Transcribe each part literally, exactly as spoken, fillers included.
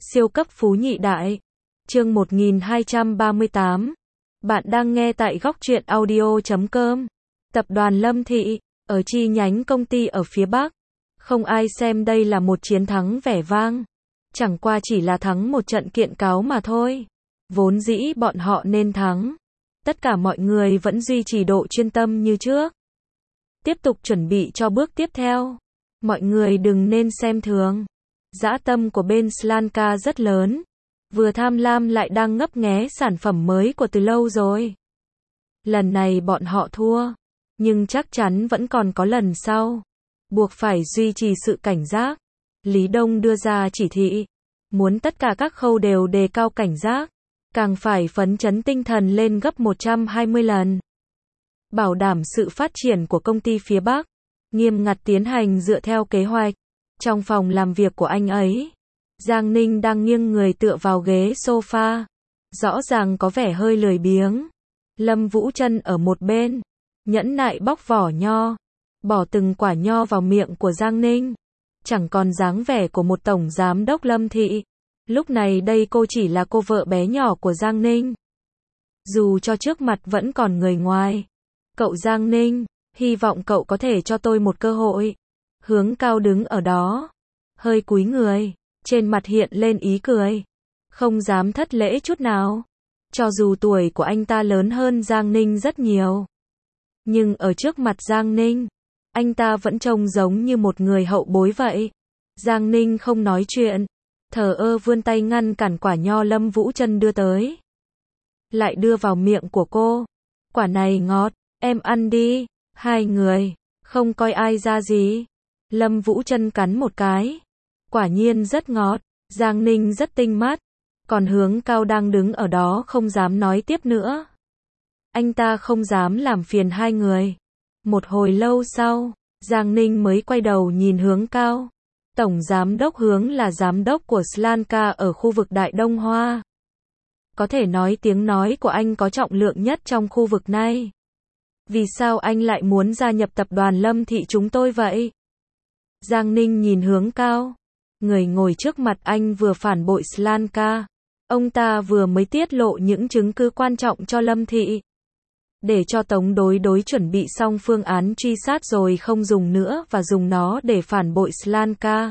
Siêu cấp phú nhị đại. Chương một nghìn hai trăm ba mươi tám. Bạn đang nghe tại góc truyện audio chấm com. Tập đoàn Lâm Thị, ở chi nhánh công ty ở phía Bắc. Không ai xem đây là một chiến thắng vẻ vang. Chẳng qua chỉ là thắng một trận kiện cáo mà thôi. Vốn dĩ bọn họ nên thắng. Tất cả mọi người vẫn duy trì độ chuyên tâm như trước. Tiếp tục chuẩn bị cho bước tiếp theo. Mọi người đừng nên xem thường. Dã tâm của bên Slanka rất lớn. Vừa tham lam lại đang ngấp nghé sản phẩm mới của từ lâu rồi. Lần này bọn họ thua. Nhưng chắc chắn vẫn còn có lần sau. Buộc phải duy trì sự cảnh giác. Lý Đông đưa ra chỉ thị. Muốn tất cả các khâu đều đề cao cảnh giác. Càng phải phấn chấn tinh thần lên gấp một trăm hai mươi lần. Bảo đảm sự phát triển của công ty phía Bắc. Nghiêm ngặt tiến hành dựa theo kế hoạch. Trong phòng làm việc của anh ấy, Giang Ninh đang nghiêng người tựa vào ghế sofa. Rõ ràng có vẻ hơi lười biếng. Lâm Vũ Trân ở một bên, nhẫn nại bóc vỏ nho. Bỏ từng quả nho vào miệng của Giang Ninh. Chẳng còn dáng vẻ của một tổng giám đốc Lâm Thị. Lúc này đây cô chỉ là cô vợ bé nhỏ của Giang Ninh. Dù cho trước mặt vẫn còn người ngoài. Cậu Giang Ninh, hy vọng cậu có thể cho tôi một cơ hội. Hướng Cao đứng ở đó, hơi cúi người, trên mặt hiện lên ý cười. Không dám thất lễ chút nào. Cho dù tuổi của anh ta lớn hơn Giang Ninh rất nhiều. Nhưng ở trước mặt Giang Ninh, anh ta vẫn trông giống như một người hậu bối vậy. Giang Ninh không nói chuyện, thờ ơ vươn tay ngăn cản quả nho Lâm Vũ Trân đưa tới. Lại đưa vào miệng của cô. Quả này ngọt, em ăn đi. Hai người, không coi ai ra gì. Lâm Vũ Trân cắn một cái. Quả nhiên rất ngọt. Giang Ninh rất tinh mắt. Còn Hướng Cao đang đứng ở đó không dám nói tiếp nữa. Anh ta không dám làm phiền hai người. Một hồi lâu sau, Giang Ninh mới quay đầu nhìn Hướng Cao. Tổng giám đốc Hướng là giám đốc của Slanka ở khu vực Đại Đông Hoa. Có thể nói tiếng nói của anh có trọng lượng nhất trong khu vực này. Vì sao anh lại muốn gia nhập tập đoàn Lâm Thị chúng tôi vậy? Giang Ninh nhìn Hướng Cao. Người ngồi trước mặt anh vừa phản bội Slanka. Ông ta vừa mới tiết lộ những chứng cứ quan trọng cho Lâm Thị. Để cho Tống đối đối chuẩn bị xong phương án truy sát rồi không dùng nữa và dùng nó để phản bội Slanka.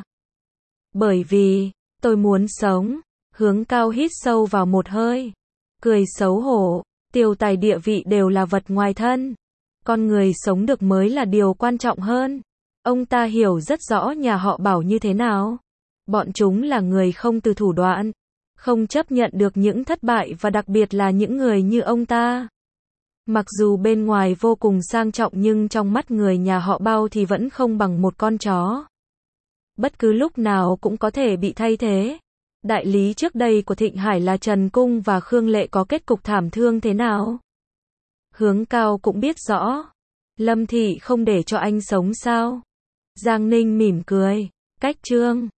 Bởi vì, tôi muốn sống. Hướng Cao hít sâu vào một hơi. Cười xấu hổ. Tiêu tài địa vị đều là vật ngoài thân. Con người sống được mới là điều quan trọng hơn. Ông ta hiểu rất rõ nhà họ Bảo như thế nào. Bọn chúng là người không từ thủ đoạn. Không chấp nhận được những thất bại và đặc biệt là những người như ông ta. Mặc dù bên ngoài vô cùng sang trọng nhưng trong mắt người nhà họ Bao thì vẫn không bằng một con chó. Bất cứ lúc nào cũng có thể bị thay thế. Đại lý trước đây của Thịnh Hải là Trần Cung và Khương Lệ có kết cục thảm thương thế nào. Hướng Cao cũng biết rõ. Lâm Thị không để cho anh sống sao? Giang Ninh mỉm cười. Cách trương.